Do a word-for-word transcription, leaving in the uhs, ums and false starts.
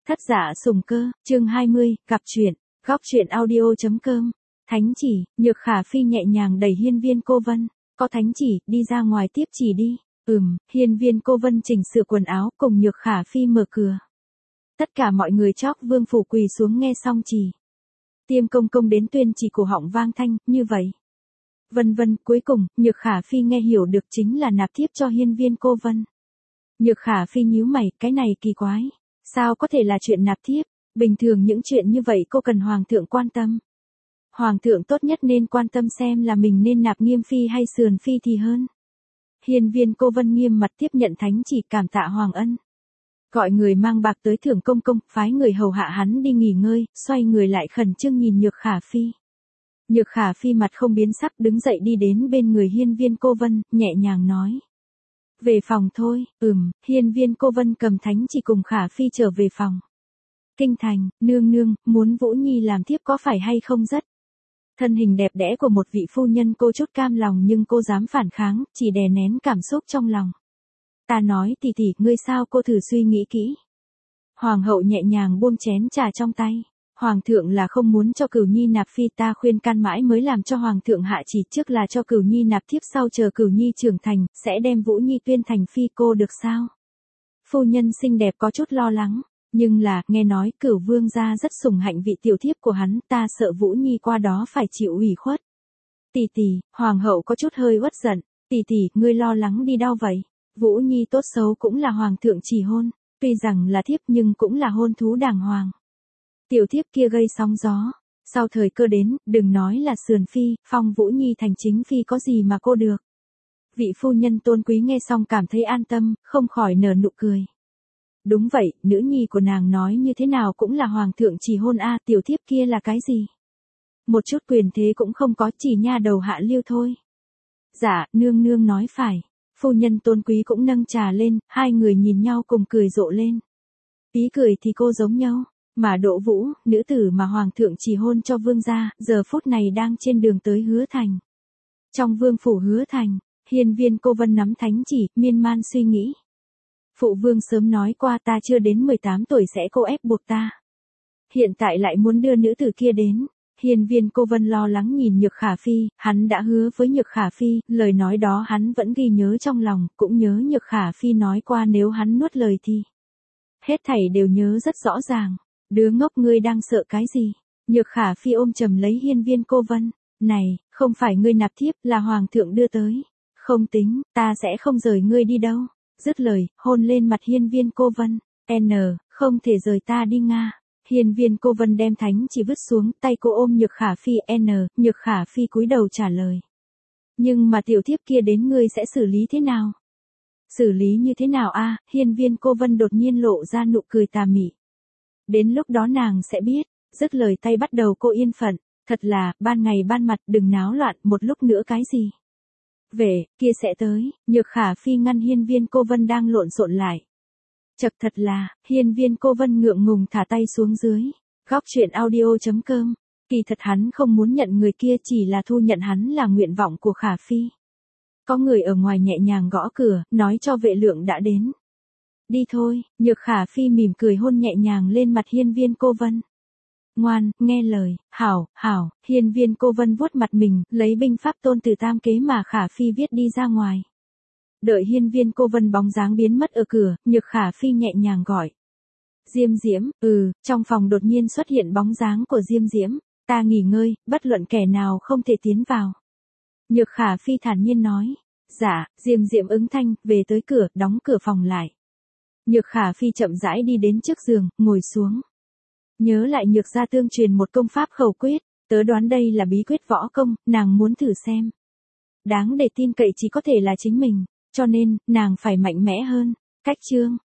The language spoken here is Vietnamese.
Thất Dạ Sủng Cơ, chương hai mươi, gặp chuyện, góc truyện audio.com. Thánh chỉ, Nhược Khả Phi nhẹ nhàng đẩy Hiên Viên Cô Vân, có thánh chỉ, đi ra ngoài tiếp chỉ đi. Ừm, Hiên Viên Cô Vân chỉnh sửa quần áo cùng Nhược Khả Phi mở cửa. Tất cả mọi người chóp vương phủ quỳ xuống nghe xong chỉ. Tiêm công công đến tuyên chỉ cổ họng vang thanh, như vậy. Vân vân, cuối cùng, Nhược Khả Phi nghe hiểu được chính là nạp thiếp cho Hiên Viên Cô Vân. Nhược Khả Phi nhíu mày, cái này kỳ quái. Sao có thể là chuyện nạp thiếp? Bình thường những chuyện như vậy cô cần Hoàng thượng quan tâm. Hoàng thượng tốt nhất nên quan tâm xem là mình nên nạp Nghiêm Phi hay Sườn Phi thì hơn. Hiên Viên Cô Vân nghiêm mặt tiếp nhận thánh chỉ cảm tạ Hoàng ân. Gọi người mang bạc tới thưởng công công, phái người hầu hạ hắn đi nghỉ ngơi, xoay người lại khẩn trương nhìn Nhược Khả Phi. Nhược Khả Phi mặt không biến sắc đứng dậy đi đến bên người Hiên Viên Cô Vân, nhẹ nhàng nói. Về phòng thôi, ừm, Hiên Viên Cô Vân cầm thánh chỉ cùng Khả Phi trở về phòng. Kinh thành, nương nương, muốn Vũ Nhi làm thiếp có phải hay không rất. Thân hình đẹp đẽ của một vị phu nhân cô chút cam lòng nhưng cô dám phản kháng, chỉ đè nén cảm xúc trong lòng. Ta nói tỷ tỷ, ngươi sao cô thử suy nghĩ kỹ. Hoàng hậu nhẹ nhàng buông chén trà trong tay. Hoàng thượng là không muốn cho Cửu Nhi nạp phi, ta khuyên can mãi mới làm cho Hoàng thượng hạ chỉ, trước là cho Cửu Nhi nạp thiếp, sau chờ Cửu Nhi trưởng thành, sẽ đem Vũ Nhi tuyên thành phi, cô được sao? Phu nhân xinh đẹp có chút lo lắng, nhưng là, nghe nói Cửu vương gia rất sủng hạnh vị tiểu thiếp của hắn, ta sợ Vũ Nhi qua đó phải chịu ủy khuất. Tỷ tỷ, Hoàng hậu có chút hơi uất giận, tỷ tỷ, ngươi lo lắng đi đâu vậy? Vũ Nhi tốt xấu cũng là Hoàng thượng chỉ hôn, tuy rằng là thiếp nhưng cũng là hôn thú đàng hoàng. Tiểu thiếp kia gây sóng gió, sau thời cơ đến, đừng nói là Sườn Phi, phong Vũ Nhi thành chính phi có gì mà cô được. Vị phu nhân tôn quý nghe xong cảm thấy an tâm, không khỏi nở nụ cười. Đúng vậy, nữ nhi của nàng nói như thế nào cũng là Hoàng thượng chỉ hôn a, tiểu thiếp kia là cái gì? Một chút quyền thế cũng không có, chỉ nha đầu hạ lưu thôi. Dạ, nương nương nói phải. Phu nhân tôn quý cũng nâng trà lên, hai người nhìn nhau cùng cười rộ lên. Ý cười thì cô giống nhau. Mà Đỗ Vũ, nữ tử mà Hoàng thượng chỉ hôn cho vương gia, giờ phút này đang trên đường tới Hứa Thành. Trong vương phủ Hứa Thành, Hiên Viên Cô Vân nắm thánh chỉ, miên man suy nghĩ. Phụ vương sớm nói qua ta chưa đến mười tám tuổi sẽ cô ép buộc ta. Hiện tại lại muốn đưa nữ tử kia đến. Hiên Viên Cô Vân lo lắng nhìn Nhược Khả Phi, hắn đã hứa với Nhược Khả Phi, lời nói đó hắn vẫn ghi nhớ trong lòng, cũng nhớ Nhược Khả Phi nói qua nếu hắn nuốt lời thì. Hết thảy đều nhớ rất rõ ràng. Đứa ngốc, ngươi đang sợ cái gì? Nhược Khả Phi ôm chầm lấy Hiên Viên Cô Vân. Này, không phải ngươi nạp thiếp, là Hoàng thượng đưa tới. Không tính, ta sẽ không rời ngươi đi đâu. Dứt lời, hôn lên mặt Hiên Viên Cô Vân. N, không thể rời ta đi Nga. Hiên Viên Cô Vân đem thánh chỉ vứt xuống, tay cô ôm Nhược Khả Phi. N, Nhược Khả Phi cúi đầu trả lời. Nhưng mà tiểu thiếp kia đến ngươi sẽ xử lý thế nào? Xử lý như thế nào a? Hiên Viên Cô Vân đột nhiên lộ ra nụ cười tà mị. Đến lúc đó nàng sẽ biết. Dứt lời tay bắt đầu cô yên phận. Thật là, ban ngày ban mặt, đừng náo loạn, một lúc nữa cái gì? Về, kia sẽ tới. Nhược Khả Phi ngăn Hiên Viên Cô Vân đang lộn xộn lại. Chật, thật là, Hiên Viên Cô Vân ngượng ngùng thả tay xuống dưới. Góc truyện audio.com. Kỳ thật hắn không muốn nhận người kia, chỉ là thu nhận hắn là nguyện vọng của Khả Phi. Có người ở ngoài nhẹ nhàng gõ cửa, nói cho vệ lượng đã đến. Đi thôi, Nhược Khả Phi mỉm cười hôn nhẹ nhàng lên mặt Hiên Viên Cô Vân. Ngoan, nghe lời, hảo, hảo, Hiên Viên Cô Vân vuốt mặt mình, lấy binh pháp tôn từ tam kế mà Khả Phi viết đi ra ngoài. Đợi Hiên Viên Cô Vân bóng dáng biến mất ở cửa, Nhược Khả Phi nhẹ nhàng gọi. Diêm Diễm, ừ, trong phòng đột nhiên xuất hiện bóng dáng của Diêm Diễm. Ta nghỉ ngơi, bất luận kẻ nào không thể tiến vào. Nhược Khả Phi thản nhiên nói. Dạ, Diêm Diễm ứng thanh, về tới cửa, đóng cửa phòng lại. Nhược Khả Phi chậm rãi đi đến trước giường, ngồi xuống. Nhớ lại Nhược gia tương truyền một công pháp khẩu quyết, tớ đoán đây là bí quyết võ công, nàng muốn thử xem. Đáng để tin cậy chỉ có thể là chính mình, cho nên, nàng phải mạnh mẽ hơn. Cách chương,